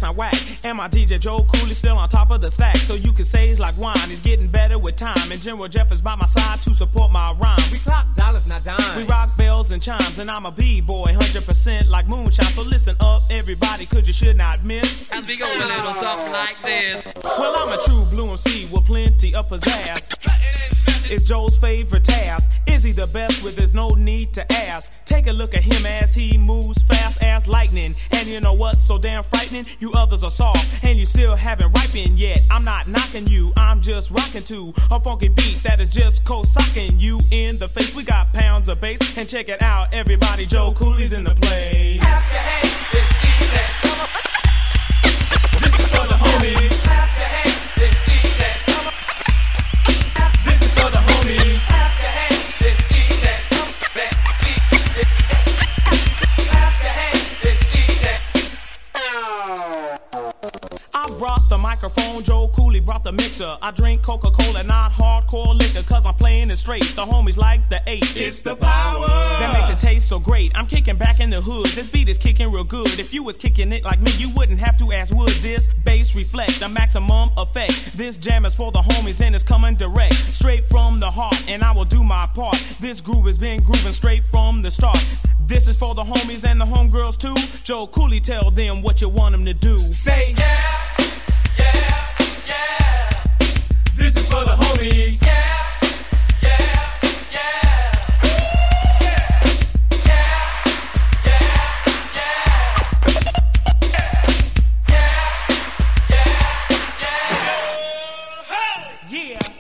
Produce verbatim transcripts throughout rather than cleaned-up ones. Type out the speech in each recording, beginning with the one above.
not whack. And my D J Joe Cooley still on top of the stack. So you can say he's like wine, he's getting better with time. And General Jeff is by my side to support my rhyme. We clock dollars, not dimes. We rock bells and chimes, and I'm a B-boy, one hundred percent like moonshine. So listen up, everybody, cause you should not miss. As we go a little something like this. Well, I'm a true blue M C with plenty of pizzazz. It's Joe's favorite task. Is he the best? With there's no need to ask. Take a look at him as he moves fast as lightning. And you know what's so damn frightening? You others are soft, and you still haven't ripened yet. I'm not knocking you, I'm just rocking to a funky beat that is just co-socking you in the face. We got pounds of bass, and check it out, everybody, Joe Cooley's in the place. Clap your hands, it's easy. Come on. This is for the homies. Clap your hands, it's easy. Come on. This is for the homies. Clap your hands, it's easy. Come on. Clap your hands, it's easy. I brought the microphone, Joe Cooley brought the mixer. I drink Coca-Cola, not hardcore liquor, cause I'm playing it straight. The homies like the eight. It's the power that makes it taste so great. I'm kicking back in the hood. This beat is kicking real good. If you was kicking it like me, you wouldn't have to ask, would this bass reflect the maximum effect? This jam is for the homies and it's coming direct, straight from the heart, and I will do my part. This groove has been grooving straight from the start. This is for the homies and the homegirls too. Joe Cooley, tell them what you want them to do. Say yeah, yeah, yeah. This is for the homies. Yeah, yeah, yeah. Yeah, yeah, yeah. Yeah, yeah, yeah. Yeah.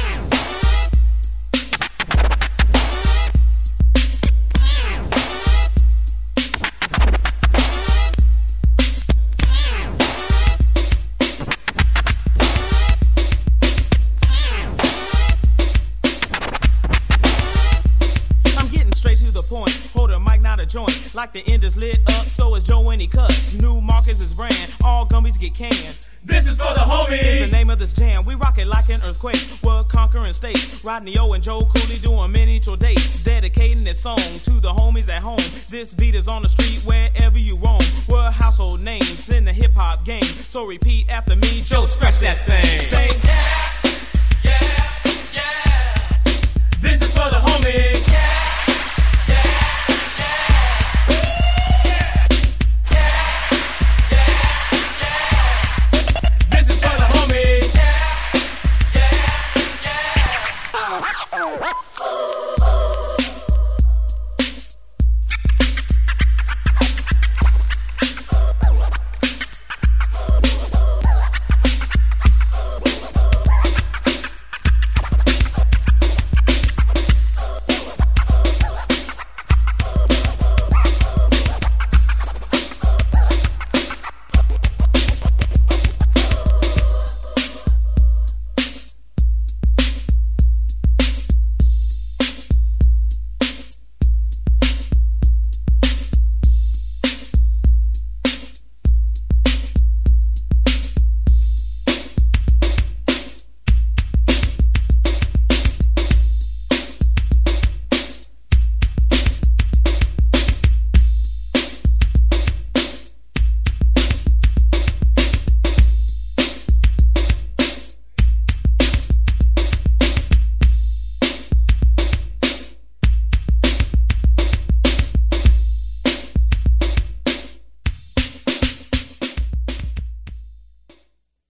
Joint. Like the end is lit up, so is Joe when he cuts. New Marcus is brand, all gummies get canned. This is for the homies. It's the name of this jam. We rock it like an earthquake. We're conquering states. Rodney O and Joe Cooley doing many tour dates. Dedicating this song to the homies at home. This beat is on the street wherever you roam. We're household names in the hip hop game. So repeat after me, Joe, scratch that thing. Say yeah, yeah, yeah. This is for the homies. Yeah. What?